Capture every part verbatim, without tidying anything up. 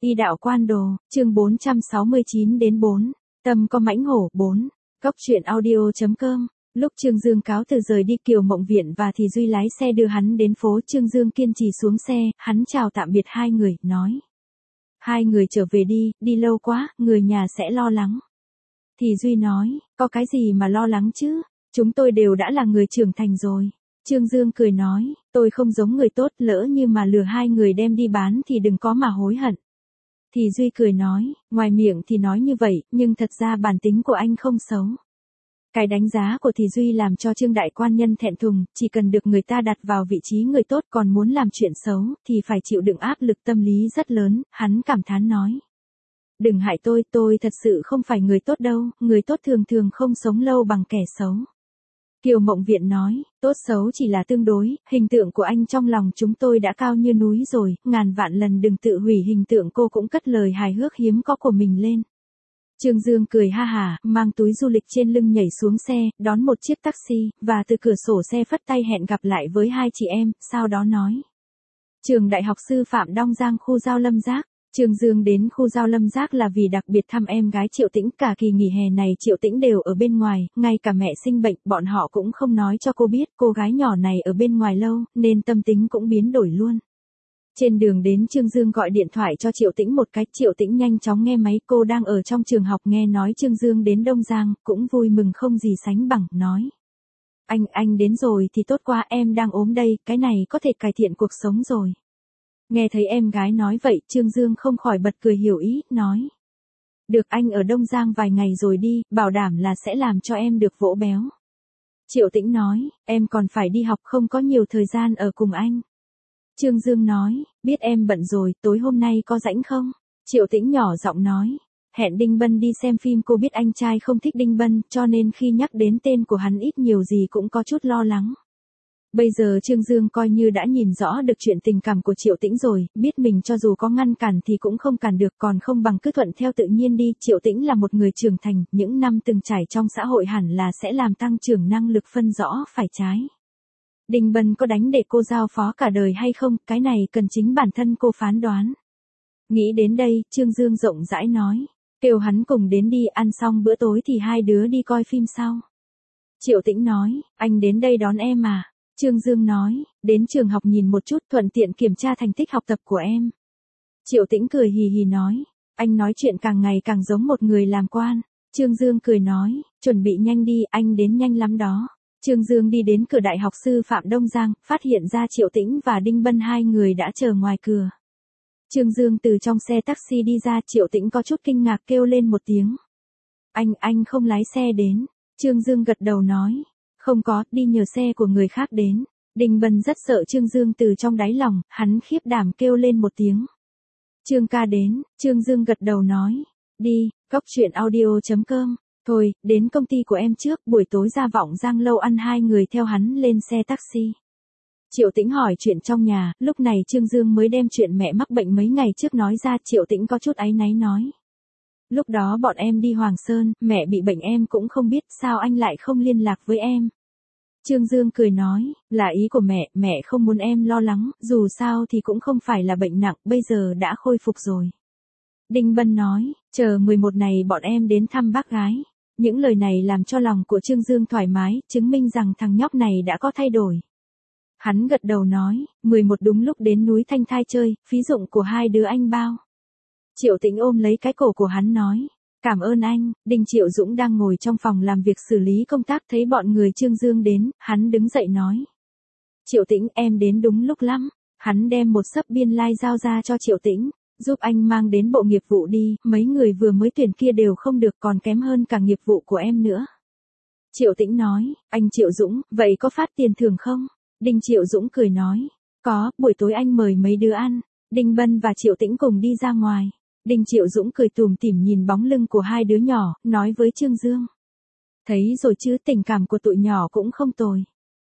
Y đạo quan đồ, chương bốn trăm sáu mươi chín đến bốn. Tâm có mãnh hổ, bốn. Cốc truyện audio.com. Lúc Trương Dương cáo từ rời đi Kiều Mộng Viện và thì Duy lái xe đưa hắn đến phố, Trương Dương kiên trì xuống xe, hắn chào tạm biệt hai người, nói. Hai người trở về đi, đi lâu quá, người nhà sẽ lo lắng. Thì Duy nói, có cái gì mà lo lắng chứ, chúng tôi đều đã là người trưởng thành rồi. Trương Dương cười nói, tôi không giống người tốt, lỡ như mà lừa hai người đem đi bán thì đừng có mà hối hận. Thì Duy cười nói, ngoài miệng thì nói như vậy, nhưng thật ra bản tính của anh không xấu. Cái đánh giá của Thì Duy làm cho Trương đại quan nhân thẹn thùng, chỉ cần được người ta đặt vào vị trí người tốt còn muốn làm chuyện xấu, thì phải chịu đựng áp lực tâm lý rất lớn, hắn cảm thán nói. Đừng hại tôi, tôi thật sự không phải người tốt đâu, người tốt thường thường không sống lâu bằng kẻ xấu. Kiều Mộng Viện nói, tốt xấu chỉ là tương đối, hình tượng của anh trong lòng chúng tôi đã cao như núi rồi, ngàn vạn lần đừng tự hủy hình tượng. Cô cũng cất lời hài hước hiếm có của mình lên. Trương Dương cười ha hả, mang túi du lịch trên lưng nhảy xuống xe, đón một chiếc taxi, và từ cửa sổ xe phất tay hẹn gặp lại với hai chị em, sau đó nói. Trường Đại học Sư Phạm Đông Giang, khu Giao Lâm Giác. Trương Dương đến khu Giao Lâm Giác là vì đặc biệt thăm em gái Triệu Tĩnh, cả kỳ nghỉ hè này Triệu Tĩnh đều ở bên ngoài, ngay cả mẹ sinh bệnh, bọn họ cũng không nói cho cô biết, cô gái nhỏ này ở bên ngoài lâu, nên tâm tính cũng biến đổi luôn. Trên đường đến Trương Dương gọi điện thoại cho Triệu Tĩnh một cái, Triệu Tĩnh nhanh chóng nghe máy, cô đang ở trong trường học nghe nói Trương Dương đến Đông Giang, cũng vui mừng không gì sánh bằng, nói. Anh, anh đến rồi thì tốt quá, em đang ốm đây, cái này có thể cải thiện cuộc sống rồi. Nghe thấy em gái nói vậy, Trương Dương không khỏi bật cười hiểu ý, nói. Được, anh ở Đông Giang vài ngày rồi đi, bảo đảm là sẽ làm cho em được vỗ béo. Triệu Tĩnh nói, em còn phải đi học, không có nhiều thời gian ở cùng anh. Trương Dương nói, biết em bận rồi, tối hôm nay có rảnh không? Triệu Tĩnh nhỏ giọng nói, hẹn Đinh Bân đi xem phim, cô biết anh trai không thích Đinh Bân, cho nên khi nhắc đến tên của hắn ít nhiều gì cũng có chút lo lắng. Bây giờ Trương Dương coi như đã nhìn rõ được chuyện tình cảm của Triệu Tĩnh rồi, biết mình cho dù có ngăn cản thì cũng không cản được, còn không bằng cứ thuận theo tự nhiên đi. Triệu Tĩnh là một người trưởng thành, những năm từng trải trong xã hội hẳn là sẽ làm tăng trưởng năng lực phân rõ phải trái. Đinh Bân có đánh để cô giao phó cả đời hay không, cái này cần chính bản thân cô phán đoán. Nghĩ đến đây, Trương Dương rộng rãi nói, kêu hắn cùng đến đi, ăn xong bữa tối thì hai đứa đi coi phim sau. Triệu Tĩnh nói, anh đến đây đón em à? Trương Dương nói, đến trường học nhìn một chút, thuận tiện kiểm tra thành tích học tập của em. Triệu Tĩnh cười hì hì nói, anh nói chuyện càng ngày càng giống một người làm quan. Trương Dương cười nói, chuẩn bị nhanh đi, anh đến nhanh lắm đó. Trương Dương đi đến cửa Đại học Sư Phạm Đông Giang, phát hiện ra Triệu Tĩnh và Đinh Bân hai người đã chờ ngoài cửa. Trương Dương từ trong xe taxi đi ra, Triệu Tĩnh có chút kinh ngạc kêu lên một tiếng. Anh, anh không lái xe đến. Trương Dương gật đầu nói. Không có, đi nhờ xe của người khác đến. Đinh Bân rất sợ Trương Dương, từ trong đáy lòng, hắn khiếp đảm kêu lên một tiếng. Trương ca đến, Trương Dương gật đầu nói. Đi, cốc truyện audio.com. Thôi, đến công ty của em trước, buổi tối ra Vọng Giang lâu ăn. Hai người theo hắn lên xe taxi. Triệu Tĩnh hỏi chuyện trong nhà, lúc này Trương Dương mới đem chuyện mẹ mắc bệnh mấy ngày trước nói ra. Triệu Tĩnh có chút áy náy nói. Lúc đó bọn em đi Hoàng Sơn, mẹ bị bệnh em cũng không biết, sao anh lại không liên lạc với em? Trương Dương cười nói, là ý của mẹ, mẹ không muốn em lo lắng, dù sao thì cũng không phải là bệnh nặng, bây giờ đã khôi phục rồi. Đinh Bân nói, chờ mười một này bọn em đến thăm bác gái. Những lời này làm cho lòng của Trương Dương thoải mái, chứng minh rằng thằng nhóc này đã có thay đổi. Hắn gật đầu nói, mười một đúng lúc đến núi Thanh Thai chơi, phí dụng của hai đứa anh bao. Triệu Tĩnh ôm lấy cái cổ của hắn nói, cảm ơn anh. Đinh Triệu Dũng đang ngồi trong phòng làm việc xử lý công tác, thấy bọn người Trương Dương đến, hắn đứng dậy nói. Triệu Tĩnh, em đến đúng lúc lắm. Hắn đem một xấp biên lai like giao ra cho Triệu Tĩnh, giúp anh mang đến bộ nghiệp vụ đi, mấy người vừa mới tuyển kia đều không được, còn kém hơn cả nghiệp vụ của em nữa. Triệu Tĩnh nói, anh Triệu Dũng, vậy có phát tiền thưởng không? Đinh Triệu Dũng cười nói, có, buổi tối anh mời mấy đứa ăn. Đinh Bân và Triệu Tĩnh cùng đi ra ngoài. Đinh Triệu Dũng cười tủm tỉm nhìn bóng lưng của hai đứa nhỏ, nói với Trương Dương. Thấy rồi chứ, tình cảm của tụi nhỏ cũng không tồi.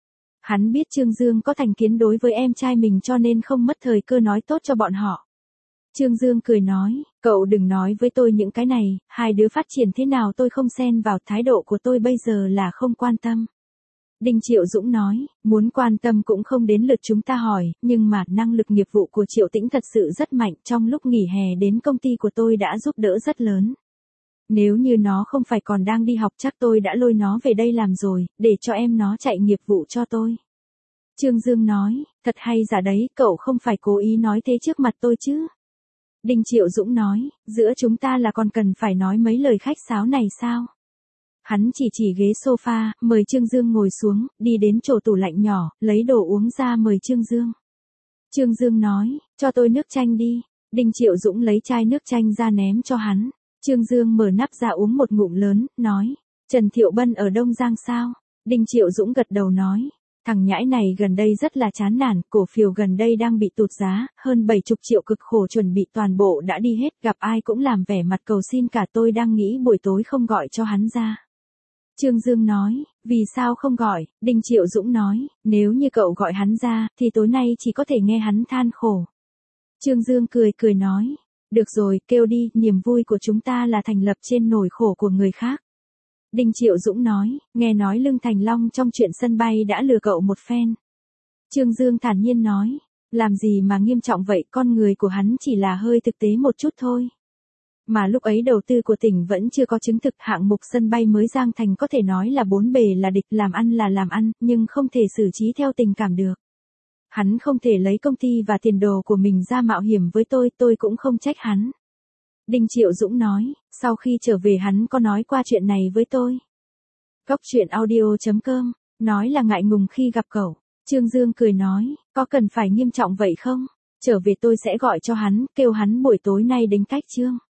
Hắn biết Trương Dương có thành kiến đối với em trai mình cho nên không mất thời cơ nói tốt cho bọn họ. Trương Dương cười nói, cậu đừng nói với tôi những cái này, hai đứa phát triển thế nào tôi không xen vào, thái độ của tôi bây giờ là không quan tâm. Đinh Triệu Dũng nói, muốn quan tâm cũng không đến lượt chúng ta hỏi, nhưng mà năng lực nghiệp vụ của Triệu Tĩnh thật sự rất mạnh, trong lúc nghỉ hè đến công ty của tôi đã giúp đỡ rất lớn. Nếu như nó không phải còn đang đi học chắc tôi đã lôi nó về đây làm rồi, để cho em nó chạy nghiệp vụ cho tôi. Trương Dương nói, thật hay giả đấy, cậu không phải cố ý nói thế trước mặt tôi chứ. Đinh Triệu Dũng nói, giữa chúng ta là còn cần phải nói mấy lời khách sáo này sao? Hắn chỉ chỉ ghế sofa, mời Trương Dương ngồi xuống, đi đến chỗ tủ lạnh nhỏ, lấy đồ uống ra mời Trương Dương. Trương Dương nói, cho tôi nước chanh đi. Đinh Triệu Dũng lấy chai nước chanh ra ném cho hắn. Trương Dương mở nắp ra uống một ngụm lớn, nói, Trần Thiệu Bân ở Đông Giang sao? Đinh Triệu Dũng gật đầu nói, thằng nhãi này gần đây rất là chán nản, cổ phiếu gần đây đang bị tụt giá, hơn bảy mươi triệu cực khổ chuẩn bị toàn bộ đã đi hết, gặp ai cũng làm vẻ mặt cầu xin cả, tôi đang nghĩ buổi tối không gọi cho hắn ra. Trương Dương nói, vì sao không gọi? Đinh Triệu Dũng nói, nếu như cậu gọi hắn ra, thì tối nay chỉ có thể nghe hắn than khổ. Trương Dương cười cười nói, được rồi, kêu đi, niềm vui của chúng ta là thành lập trên nỗi khổ của người khác. Đinh Triệu Dũng nói, nghe nói Lương Thành Long trong chuyện sân bay đã lừa cậu một phen. Trương Dương thản nhiên nói, làm gì mà nghiêm trọng vậy, con người của hắn chỉ là hơi thực tế một chút thôi. Mà lúc ấy đầu tư của tỉnh vẫn chưa có chứng thực, hạng mục sân bay mới Giang Thành có thể nói là bốn bề là địch, làm ăn là làm ăn, nhưng không thể xử trí theo tình cảm được. Hắn không thể lấy công ty và tiền đồ của mình ra mạo hiểm với tôi, tôi cũng không trách hắn. Đinh Triệu Dũng nói, sau khi trở về hắn có nói qua chuyện này với tôi. Cóc truyện audio chấm com, nói là ngại ngùng khi gặp cậu. Trương Dương cười nói, có cần phải nghiêm trọng vậy không? Trở về tôi sẽ gọi cho hắn, kêu hắn buổi tối nay đánh cách Trương.